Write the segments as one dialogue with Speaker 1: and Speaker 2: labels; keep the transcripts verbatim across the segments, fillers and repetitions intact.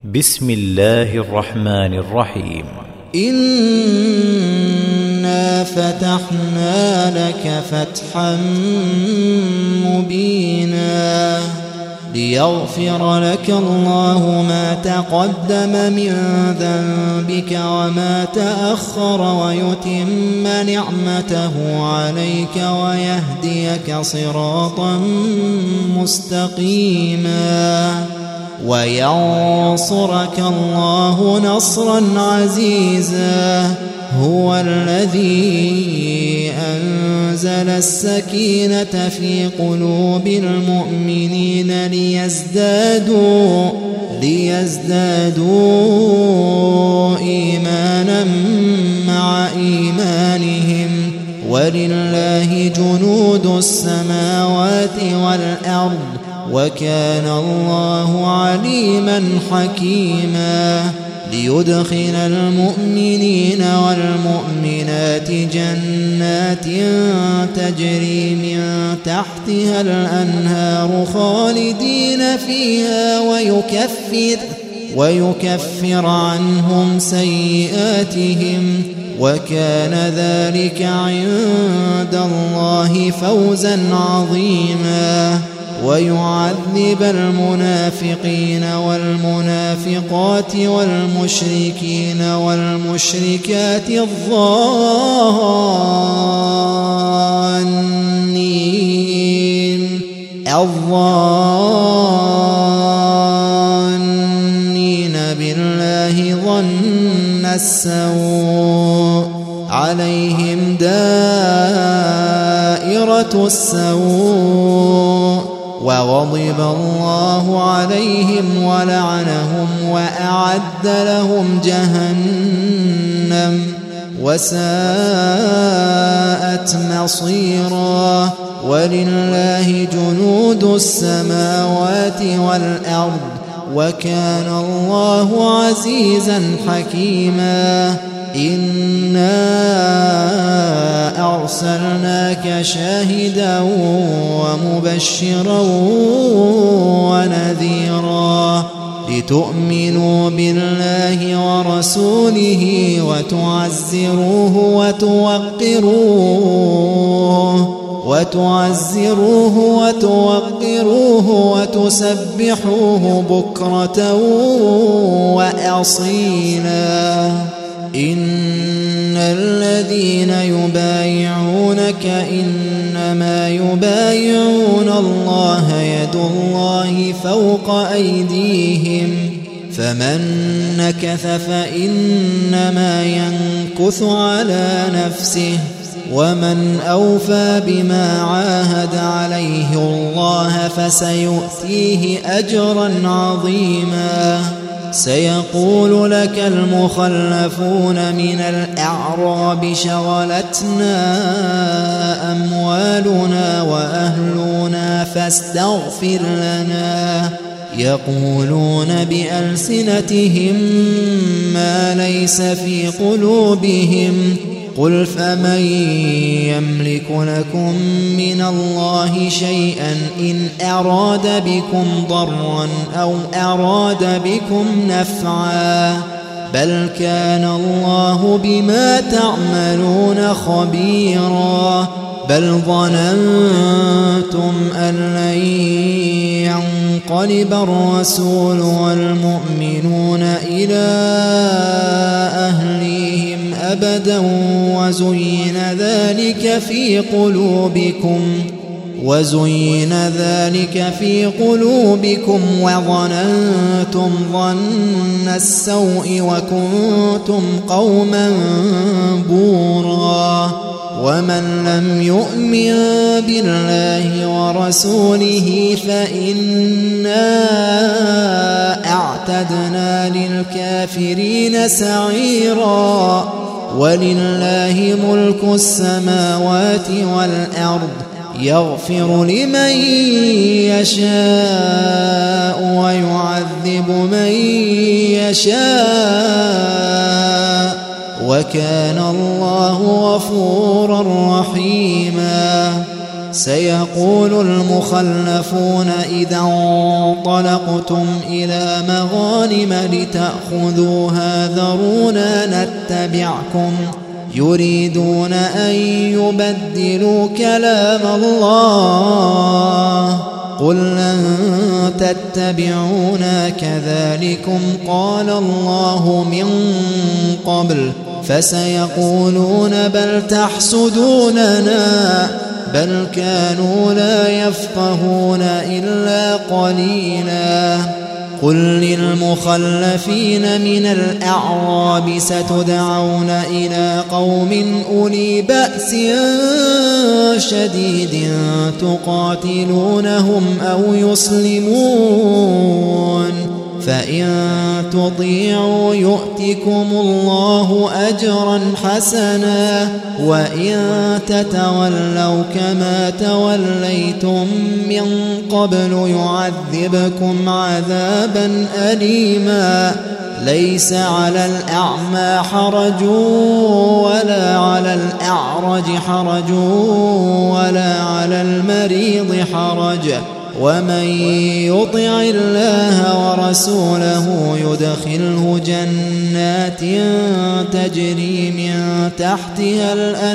Speaker 1: بسم الله الرحمن الرحيم.
Speaker 2: إنا فتحنا لك فتحا مبينا ليغفر لك الله ما تقدم من ذنبك وما تأخر ويتم نعمته عليك ويهديك صراطا مستقيما وينصرك الله نصرا عزيزا. هو الذي أنزل السكينة في قلوب المؤمنين ليزدادوا ليزدادوا إيمانا مع إيمانهم ولله جنود السماوات والأرض وكان الله عليما حكيما. ليدخل المؤمنين والمؤمنات جنات تجري من تحتها الأنهار خالدين فيها ويكفر ويكفر عنهم سيئاتهم وكان ذلك عند الله فوزا عظيما. ويعذب المنافقين والمنافقات والمشركين والمشركات الظانين الظانين بالله ظن السوء عليهم دائرة السوء وغضب الله عليهم ولعنهم وأعد لهم جهنم وساءت مصيرا. ولله جنود السماوات والأرض وكان الله عزيزا حكيما. إنا أرسلناك شاهدا ومبشرا ونذيرا لتؤمنوا بالله ورسوله وتعزروه وتوقروه وتعزروه وتوقروه وتسبحوه بكرة وأصيلا. إن الذين يبايعونك إنما يبايعون الله يد الله فوق أيديهم فمن نكث فإنما ينكث على نفسه ومن أوفى بما عاهد عليه الله فسيؤتيه أجرا عظيما. سيقول لك المخلفون من الأعراب شغلتنا أموالنا وأهلنا فاستغفر لنا يقولون بألسنتهم ما ليس في قلوبهم قل فمن يملك لكم من الله شيئا إن أراد بكم ضرا أو أراد بكم نفعا بل كان الله بما تعملون خبيرا. بل ظننتم أن لن ينقلب الرسول والمؤمنون إلى أهليهم أبدا وزين ذلك في قلوبكم وزين ذلك في قلوبكم وظننتم ظن السوء وكنتم قوما بورا. ومن لم يؤمن بالله ورسوله فإنا أعتدنا للكافرين سعيرا. ولله ملك السماوات والأرض يغفر لمن يشاء ويعذب من يشاء وكان الله غفورا رحيما. سيقول المخلفون إذا انطلقتم إلى مغانم لتأخذوها ذرونا نتبعكم يريدون أن يبدلوا كلام الله قل لن تتبعونا كذلكم قال الله من قبل فسيقولون بل تحسدوننا بل كانوا لا يفقهون إلا قليلا قل للمخلفين من الأعراب ستدعون إلى قوم أولي بأس شديد تقاتلونهم أو يسلمون فإن تطيعوا يؤتكم الله أجرا حسنا وإن تتولوا كما توليتم من قبل يعذبكم عذابا أليما ليس على الأعمى حرج ولا على الأعرج حرج ولا على المريض حرج ومن يطع الله ورسوله يدخله جنات تجري من تحتها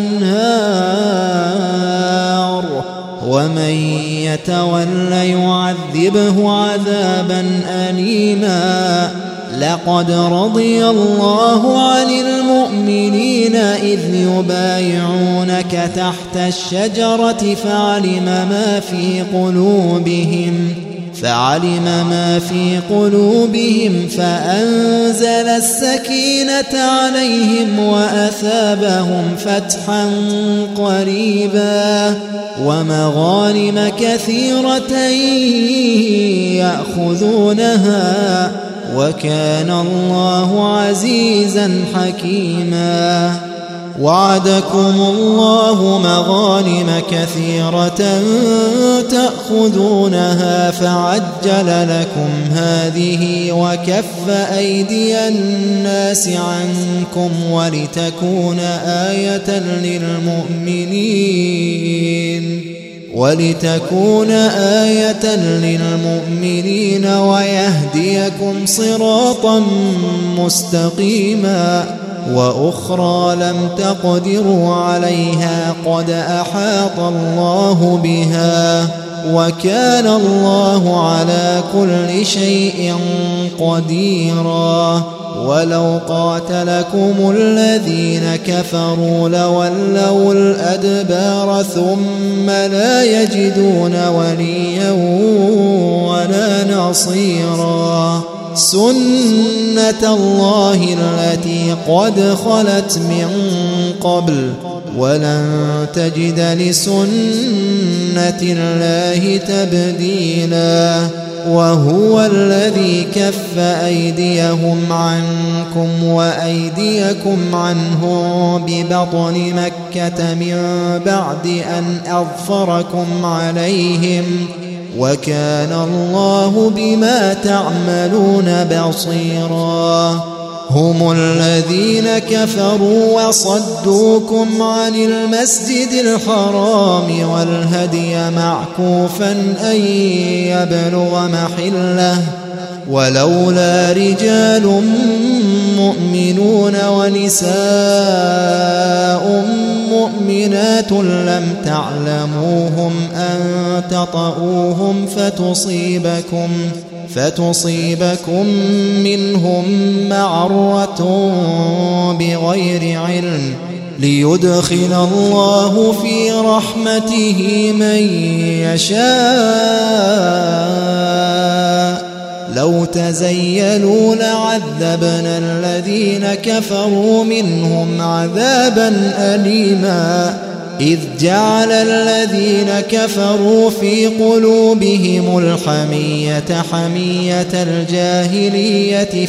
Speaker 2: الأنهار ومن يتول يعذبه عذابا أليما لقد رضي الله عن المؤمنين إذ يبايعونك تحت الشجرة فعلم ما في قلوبهم فعلم ما في قلوبهم فأنزل السكينة عليهم وأثابهم فتحا قريبا ومغانم كثيرة يأخذونها وكان الله عزيزا حكيما وعدكم الله مغانم كثيرة تأخذونها فعجل لكم هذه وكف أيدي الناس عنكم ولتكون آية للمؤمنين ولتكون آية للمؤمنين ويهديكم صراطا مستقيما وأخرى لم تقدروا عليها قد أحاط الله بها وكان الله على كل شيء قديرا ولو قاتلكم الذين كفروا لولوا الأدبار ثم لا يجدون وليا ولا نصيرا سنة الله التي قد خلت من قبل ولن تجد لسنة الله تبديلا وهو الذي كف أيديهم عنكم وأيديكم عنهم ببطن مكة من بعد أن أظفركم عليهم وكان الله بما تعملون بصيرا هم الذين كفروا وصدوكم عن المسجد الحرام والهدي معكوفا أن يبلغ محله ولولا رجال مؤمنون ونساء مؤمنات لم تعلموهم أن تطؤوهم فتصيبكم فتصيبكم منهم معرة بغير علم ليدخل الله في رحمته من يشاء لو تزيلوا لعذبنا الذين كفروا منهم عذابا أليما إذ جعل الذين كفروا في قلوبهم الحمية حمية الجاهلية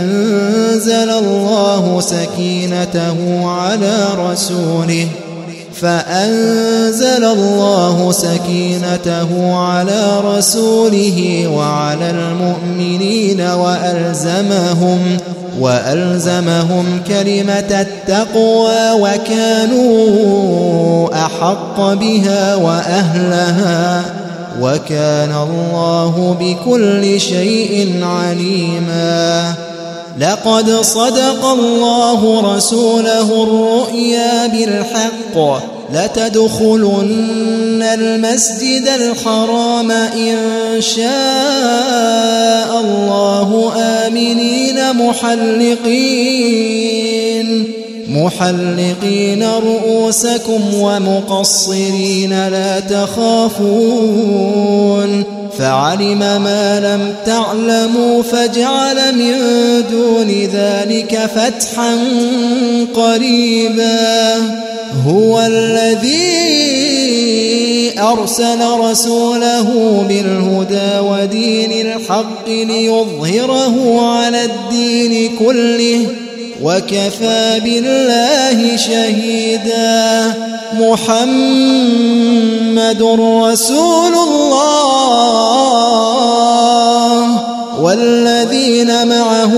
Speaker 2: فأنزل الله سكينته على رسوله فأنزل الله سكينته على رسوله وعلى المؤمنين وألزمهم وألزمهم كلمة التقوى وكانوا أحق بها وأهلها وكان الله بكل شيء عليما. لقد صدق الله رسوله الرؤيا بالحق لتدخلن المسجد الحرام إن شاء الله آمنين محلقين محلقين رؤوسكم ومقصرين لا تخافون فعلم ما لم تعلموا فجعل من دون ذلك فتحا قريبا. هو الذي أرسل رسوله بالهدى ودين الحق ليظهره على الدين كله وكفى بالله شهيدا. محمد رسول الله والذين معه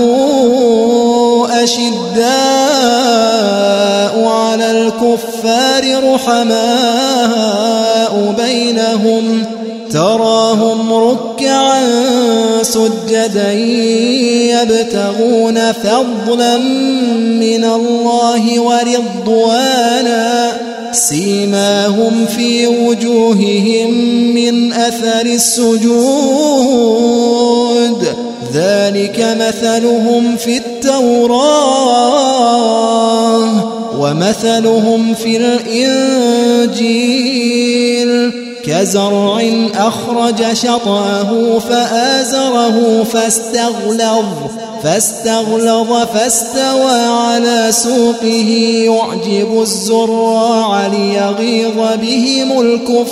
Speaker 2: أشداء على الكفار رحماء بينهم تراهم ركعا سجدا يبتغون فضلا من الله ورضوانا سيماهم في وجوههم من أثر السجود ذلك مثلهم في التوراة ومثلهم في الإنجيل كزرع أخرج شطأه فآزره فاستغلظ فاستغلظ فاستوى على سوقه يعجب الزراع ليغيظ بهم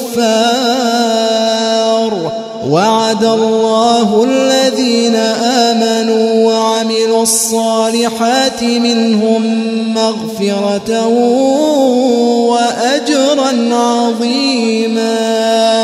Speaker 2: الكفار. وعد الله الذين آمنوا وعملوا الصالحات منهم مغفرة وأجرا عظيما.